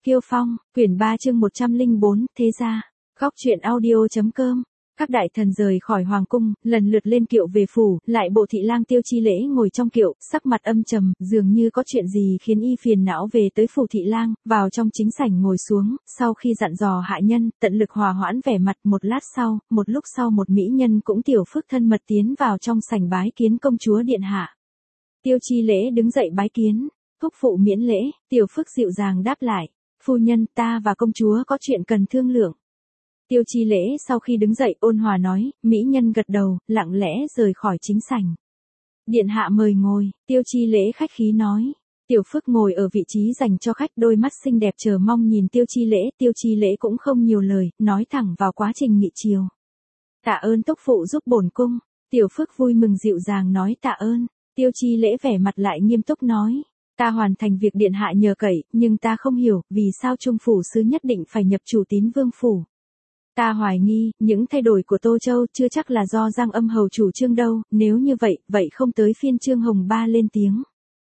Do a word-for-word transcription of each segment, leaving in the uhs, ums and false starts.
Kiêu Phong, quyển ba chương một trăm lẻ bốn, Thế gia. Góc truyện audio.com. Các đại thần rời khỏi hoàng cung, lần lượt lên kiệu về phủ, lại bộ thị lang Tiêu Chi Lễ ngồi trong kiệu, sắc mặt âm trầm, dường như có chuyện gì khiến y phiền não về tới phủ thị lang, vào trong chính sảnh ngồi xuống, sau khi dặn dò hạ nhân, tận lực hòa hoãn vẻ mặt. Một lát sau, một lúc sau một mỹ nhân cũng tiểu phức thân mật tiến vào trong sảnh bái kiến công chúa điện hạ. Tiêu Chi Lễ đứng dậy bái kiến, thúc phụ miễn lễ. Tiểu phức dịu dàng đáp lại, phu nhân, ta và công chúa có chuyện cần thương lượng. Tiêu Chi Lễ sau khi đứng dậy ôn hòa nói, mỹ nhân gật đầu, lặng lẽ rời khỏi chính sảnh. Điện hạ mời ngồi, Tiêu Chi Lễ khách khí nói. Tiểu phức ngồi ở vị trí dành cho khách, đôi mắt xinh đẹp chờ mong nhìn Tiêu Chi Lễ. Tiêu Chi Lễ cũng không nhiều lời, nói thẳng vào quá trình nghị chiều. Tạ ơn thúc phụ giúp bổn cung. Tiểu phức vui mừng dịu dàng nói tạ ơn. Tiêu Chi Lễ vẻ mặt lại nghiêm túc nói. Ta hoàn thành việc điện hạ nhờ cậy, nhưng ta không hiểu, vì sao trung phủ sứ nhất định phải nhập chủ Tín Vương phủ. Ta hoài nghi, những thay đổi của Tô Châu chưa chắc là do Giang Âm hầu chủ trương đâu, nếu như vậy, vậy không tới phiên Trương Hồng Ba lên tiếng.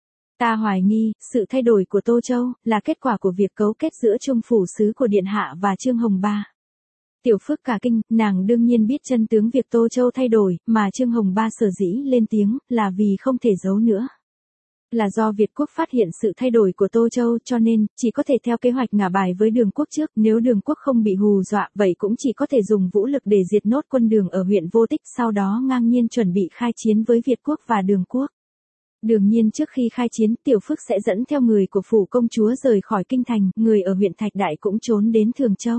Ta hoài nghi, sự thay đổi của Tô Châu, là kết quả của việc cấu kết giữa trung phủ sứ của điện hạ và Trương Hồng Ba. Tiểu phức cả kinh, nàng đương nhiên biết chân tướng việc Tô Châu thay đổi, mà Trương Hồng Ba sở dĩ lên tiếng, là vì không thể giấu nữa. Là do Việt quốc phát hiện sự thay đổi của Tô Châu cho nên, chỉ có thể theo kế hoạch ngả bài với Đường quốc trước, nếu Đường quốc không bị hù dọa, vậy cũng chỉ có thể dùng vũ lực để diệt nốt quân Đường ở huyện Vô Tích, sau đó ngang nhiên chuẩn bị khai chiến với Việt quốc và Đường quốc. Đương nhiên trước khi khai chiến, Tiểu Phức sẽ dẫn theo người của phủ công chúa rời khỏi kinh thành, người ở huyện Thạch Đại cũng trốn đến Thường Châu.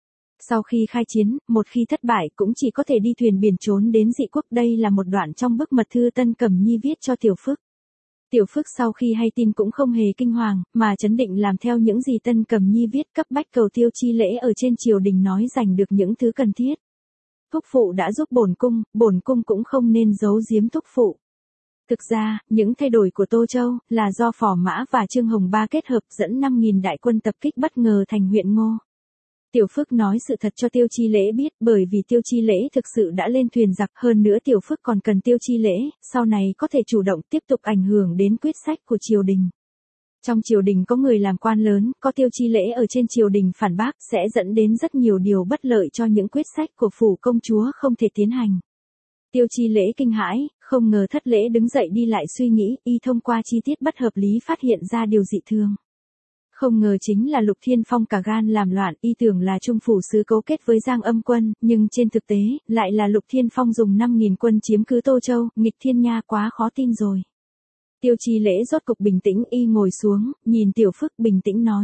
Sau khi khai chiến, một khi thất bại cũng chỉ có thể đi thuyền biển trốn đến Dị quốc, đây là một đoạn trong bức mật thư Tân Cẩm Nhi viết cho Tiểu Phức. Tiểu phức sau khi hay tin cũng không hề kinh hoàng, mà chấn định làm theo những gì Tân Cẩm Nhi viết, cấp bách cầu Tiêu Chi Lễ ở trên triều đình nói giành được những thứ cần thiết. Thúc phụ đã giúp bổn cung, bổn cung cũng không nên giấu giếm thúc phụ. Thực ra, những thay đổi của Tô Châu, là do Phò Mã và Trương Hồng Ba kết hợp dẫn năm nghìn đại quân tập kích bất ngờ thành huyện Ngô. Tiểu phức nói sự thật cho Tiêu Chi Lễ biết, bởi vì Tiêu Chi Lễ thực sự đã lên thuyền giặc, hơn nữa Tiểu phức còn cần Tiêu Chi Lễ, sau này có thể chủ động tiếp tục ảnh hưởng đến quyết sách của triều đình. Trong triều đình có người làm quan lớn, có Tiêu Chi Lễ ở trên triều đình phản bác, sẽ dẫn đến rất nhiều điều bất lợi cho những quyết sách của phủ công chúa không thể tiến hành. Tiêu Chi Lễ kinh hãi, không ngờ Thất Lễ đứng dậy đi lại suy nghĩ, y thông qua chi tiết bất hợp lý phát hiện ra điều dị thường. Không ngờ chính là Lục Thiên Phong cả gan làm loạn, y tưởng là trung phủ sứ cấu kết với Giang Âm quân, nhưng trên thực tế, lại là Lục Thiên Phong dùng năm nghìn quân chiếm cứ Tô Châu, nghịch thiên nha, quá khó tin rồi. Tiêu Chi Lễ rốt cục bình tĩnh, y ngồi xuống, nhìn Tiểu Phức bình tĩnh nói.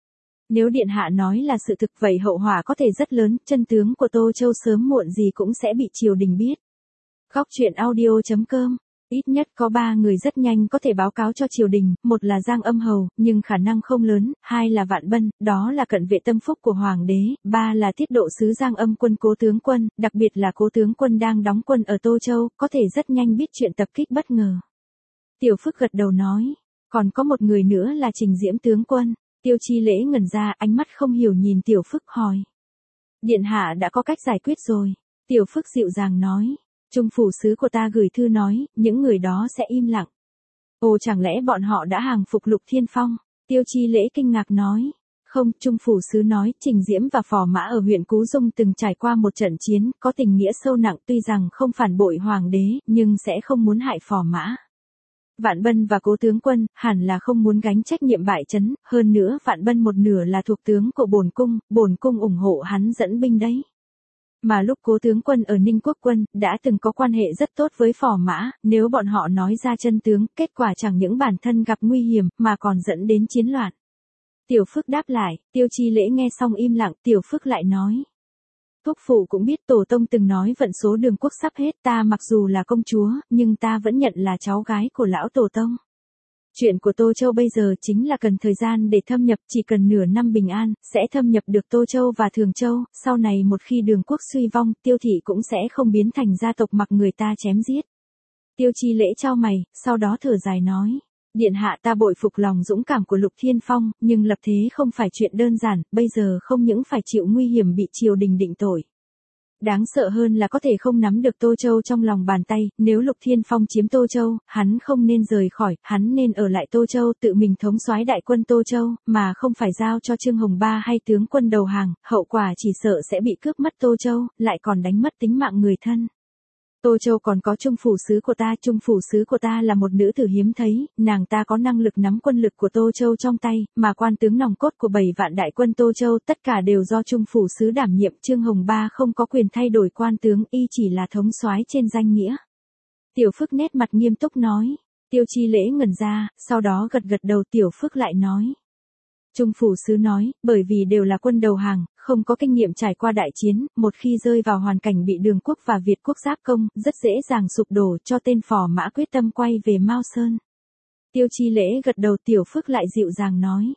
Nếu điện hạ nói là sự thực vậy hậu họa có thể rất lớn, chân tướng của Tô Châu sớm muộn gì cũng sẽ bị triều đình biết. Góc truyện audio.com. Ít nhất có ba người rất nhanh có thể báo cáo cho triều đình, một là Giang Âm hầu, nhưng khả năng không lớn, hai là Vạn Bân, đó là cận vệ tâm phúc của hoàng đế, ba là tiết độ sứ Giang Âm quân Cố tướng quân, đặc biệt là Cố tướng quân đang đóng quân ở Tô Châu, có thể rất nhanh biết chuyện tập kích bất ngờ. Tiểu Phức gật đầu nói, còn có một người nữa là Trình Diễm tướng quân. Tiêu Chi Lễ ngẩn ra, ánh mắt không hiểu nhìn Tiểu Phức hỏi. Điện hạ đã có cách giải quyết rồi. Tiểu Phức dịu dàng nói. Trung phủ sứ của ta gửi thư nói, những người đó sẽ im lặng. Ồ, chẳng lẽ bọn họ đã hàng phục Lục Thiên Phong? Tiêu Chi Lễ kinh ngạc nói. Không, trung phủ sứ nói, Trình Diễm và Phò Mã ở huyện Cú Dung từng trải qua một trận chiến, có tình nghĩa sâu nặng, tuy rằng không phản bội hoàng đế, nhưng sẽ không muốn hại Phò Mã. Vạn Bân và Cố tướng quân, hẳn là không muốn gánh trách nhiệm bại trấn, hơn nữa Vạn Bân một nửa là thuộc tướng của bổn cung, bổn cung ủng hộ hắn dẫn binh đấy. Mà lúc Cố tướng quân ở Ninh Quốc quân, đã từng có quan hệ rất tốt với Phò Mã, nếu bọn họ nói ra chân tướng, kết quả chẳng những bản thân gặp nguy hiểm, mà còn dẫn đến chiến loạn. Tiểu Phức đáp lại, Tiêu Chi Lễ nghe xong im lặng, Tiểu Phức lại nói. Thúc phụ cũng biết tổ tông từng nói vận số Đường quốc sắp hết, ta mặc dù là công chúa, nhưng ta vẫn nhận là cháu gái của lão tổ tông. Chuyện của Tô Châu bây giờ chính là cần thời gian để thâm nhập, chỉ cần nửa năm bình an, sẽ thâm nhập được Tô Châu và Thường Châu, sau này một khi Đường quốc suy vong, Tiêu thị cũng sẽ không biến thành gia tộc mặc người ta chém giết. Tiêu Chi Lễ chau mày, sau đó thở dài nói, điện hạ ta bội phục lòng dũng cảm của Lục Thiên Phong, nhưng lập thế không phải chuyện đơn giản, bây giờ không những phải chịu nguy hiểm bị triều đình định tội. Đáng sợ hơn là có thể không nắm được Tô Châu trong lòng bàn tay, nếu Lục Thiên Phong chiếm Tô Châu, hắn không nên rời khỏi, hắn nên ở lại Tô Châu tự mình thống soái đại quân Tô Châu, mà không phải giao cho Trương Hồng Ba hay tướng quân đầu hàng, hậu quả chỉ sợ sẽ bị cướp mất Tô Châu, lại còn đánh mất tính mạng người thân. Tô Châu còn có trung phủ sứ của ta, trung phủ sứ của ta là một nữ tử hiếm thấy, nàng ta có năng lực nắm quân lực của Tô Châu trong tay, mà quan tướng nòng cốt của bảy vạn đại quân Tô Châu tất cả đều do trung phủ sứ đảm nhiệm, Trương Hồng Ba không có quyền thay đổi quan tướng, y chỉ là thống soái trên danh nghĩa. Tiểu Phước nét mặt nghiêm túc nói. Tiêu Chi Lễ ngẩn ra, sau đó gật gật đầu. Tiểu Phước lại nói. Trung phủ sứ nói, bởi vì đều là quân đầu hàng, không có kinh nghiệm trải qua đại chiến, một khi rơi vào hoàn cảnh bị Đường quốc và Việt quốc giáp công, rất dễ dàng sụp đổ, cho tên Phò Mã quyết tâm quay về Mao Sơn. Tiêu Chi Lễ gật đầu. Tiểu Phước lại dịu dàng nói.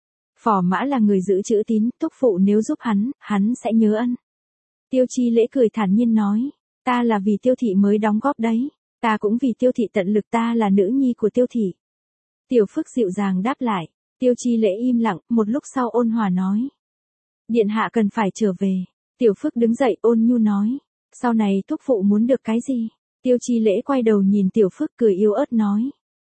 Phò Mã là người giữ chữ tín, thúc phụ nếu giúp hắn, hắn sẽ nhớ ân. Tiêu Chi Lễ cười thản nhiên nói, ta là vì Tiêu thị mới đóng góp đấy, ta cũng vì Tiêu thị tận lực, ta là nữ nhi của Tiêu thị. Tiểu Phước dịu dàng đáp lại. Tiêu Chi Lễ im lặng, một lúc sau ôn hòa nói. Điện hạ cần phải trở về. Tiểu Phước đứng dậy ôn nhu nói. Sau này thúc phụ muốn được cái gì? Tiêu Chi Lễ quay đầu nhìn Tiểu Phước cười yếu ớt nói.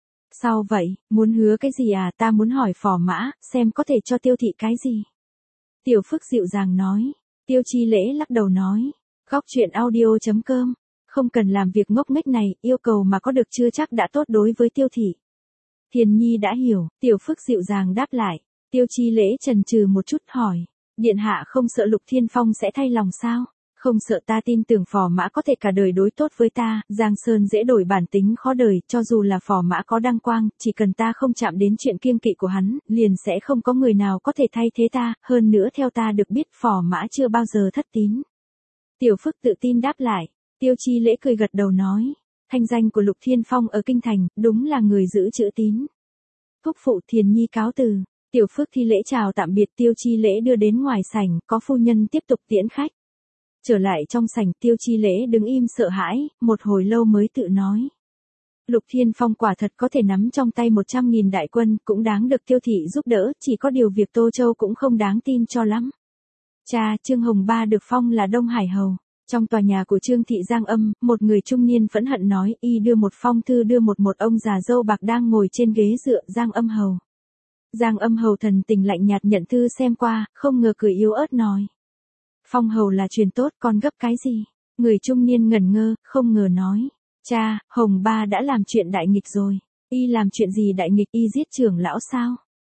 Sao vậy, muốn hứa cái gì à? Ta muốn hỏi Phò Mã, xem có thể cho Tiêu thị cái gì? Tiểu Phước dịu dàng nói. Tiêu Chi Lễ lắc đầu nói. Góc truyện audio chấm com. Không cần làm việc ngốc nghếch này, yêu cầu mà có được chưa chắc đã tốt đối với Tiêu thị. Thiền Nhi đã hiểu, Tiểu Phước dịu dàng đáp lại. Tiêu Chi Lễ chần chừ một chút hỏi. Điện hạ không sợ Lục Thiên Phong sẽ thay lòng sao? Không sợ, ta tin tưởng Phò Mã có thể cả đời đối tốt với ta, Giang Sơn dễ đổi bản tính khó đời, cho dù là Phò Mã có đăng quang, chỉ cần ta không chạm đến chuyện kiêng kỵ của hắn, liền sẽ không có người nào có thể thay thế ta, hơn nữa theo ta được biết Phò Mã chưa bao giờ thất tín. Tiểu Phước tự tin đáp lại. Tiêu Chi Lễ cười gật đầu nói. Thanh danh của Lục Thiên Phong ở kinh thành, đúng là người giữ chữ tín. Thúc phụ. Thiền Nhi cáo từ. Tiểu Phước thi lễ chào tạm biệt. Tiêu Chi Lễ đưa đến ngoài sảnh, có phu nhân tiếp tục tiễn khách. Trở lại trong sảnh, Tiêu Chi Lễ đứng im sợ hãi, một hồi lâu mới tự nói. Lục Thiên Phong quả thật có thể nắm trong tay một trăm nghìn đại quân, cũng đáng được Tiêu thị giúp đỡ, chỉ có điều việc Tô Châu cũng không đáng tin cho lắm. Cha, Trương Hồng Ba được phong là Đông Hải Hầu. Trong tòa nhà của Trương thị Giang Âm, một người trung niên phẫn hận nói, y đưa một phong thư đưa một một ông già râu bạc đang ngồi trên ghế dựa. Giang Âm Hầu. Giang Âm Hầu thần tình lạnh nhạt nhận thư xem qua, không ngờ cười yếu ớt nói. Phong hầu là truyền tốt, con gấp cái gì? Người trung niên ngẩn ngơ, không ngờ nói. Cha, Hồng Ba đã làm chuyện đại nghịch rồi. Y làm chuyện gì đại nghịch? Y giết trưởng lão sao?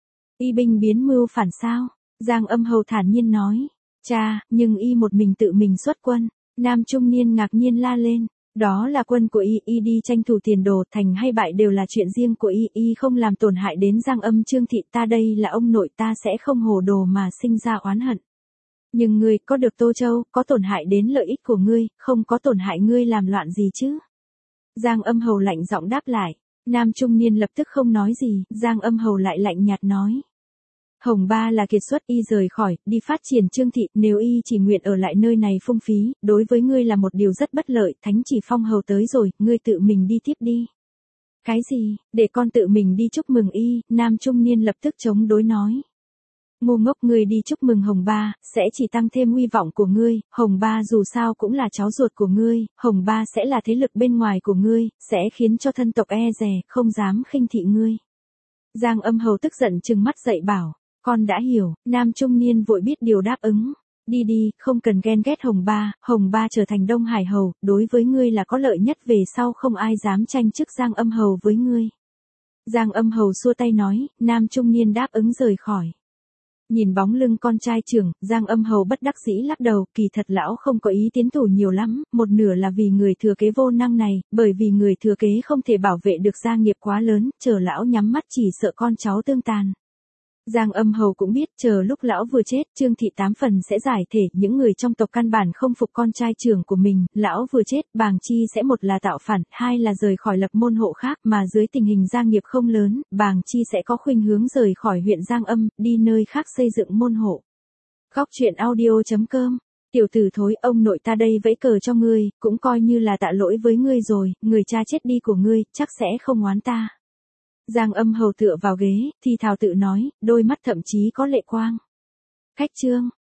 Y binh biến mưu phản sao? Giang Âm Hầu thản nhiên nói. Cha, nhưng y một mình tự mình xuất quân. Nam trung niên ngạc nhiên la lên. Đó là quân của y, y đi tranh thủ tiền đồ, thành hay bại đều là chuyện riêng của y, y không làm tổn hại đến Giang Âm Trương thị, ta đây là ông nội, ta sẽ không hồ đồ mà sinh ra oán hận. Nhưng ngươi có được Tô Châu, có tổn hại đến lợi ích của ngươi, không có tổn hại ngươi làm loạn gì chứ? Giang Âm Hầu lạnh giọng đáp lại. Nam trung niên lập tức không nói gì, Giang Âm Hầu lại lạnh nhạt nói. Hồng Ba là kiệt xuất, y rời khỏi, đi phát triển Trương thị, nếu y chỉ nguyện ở lại nơi này phung phí, đối với ngươi là một điều rất bất lợi, thánh chỉ phong hầu tới rồi, ngươi tự mình đi tiếp đi. Cái gì, để con tự mình đi chúc mừng y? Nam trung niên lập tức chống đối nói. Ngu ngốc, ngươi đi chúc mừng Hồng Ba, sẽ chỉ tăng thêm uy vọng của ngươi, Hồng Ba dù sao cũng là cháu ruột của ngươi, Hồng Ba sẽ là thế lực bên ngoài của ngươi, sẽ khiến cho thân tộc e dè, không dám khinh thị ngươi. Giang Âm Hầu tức giận trừng mắt dậy bảo. Con đã hiểu. Nam trung niên vội biết điều đáp ứng. Đi đi, không cần ghen ghét Hồng Ba, Hồng Ba trở thành Đông Hải Hầu, đối với ngươi là có lợi nhất, về sau không ai dám tranh chức Giang Âm Hầu với ngươi. Giang Âm Hầu xua tay nói, Nam trung niên đáp ứng rời khỏi. Nhìn bóng lưng con trai trưởng, Giang Âm Hầu bất đắc dĩ lắc đầu, kỳ thật lão không có ý tiến thủ nhiều lắm, một nửa là vì người thừa kế vô năng này, bởi vì người thừa kế không thể bảo vệ được gia nghiệp quá lớn, chờ lão nhắm mắt chỉ sợ con cháu tương tàn. Giang Âm Hầu cũng biết, chờ lúc lão vừa chết, Trương thị tám phần sẽ giải thể, những người trong tộc căn bản không phục con trai trưởng của mình, lão vừa chết, Bàng Chi sẽ một là tạo phản, hai là rời khỏi lập môn hộ khác, mà dưới tình hình gia nghiệp không lớn, Bàng Chi sẽ có khuynh hướng rời khỏi huyện Giang Âm, đi nơi khác xây dựng môn hộ. Góc truyện audio chấm com. Tiểu tử thối, ông nội ta đây vẫy cờ cho ngươi, cũng coi như là tạ lỗi với ngươi rồi, người cha chết đi của ngươi, chắc sẽ không oán ta. Giang Âm Hầu tựa vào ghế, thì thào tự nói, đôi mắt thậm chí có lệ quang. Khách chương.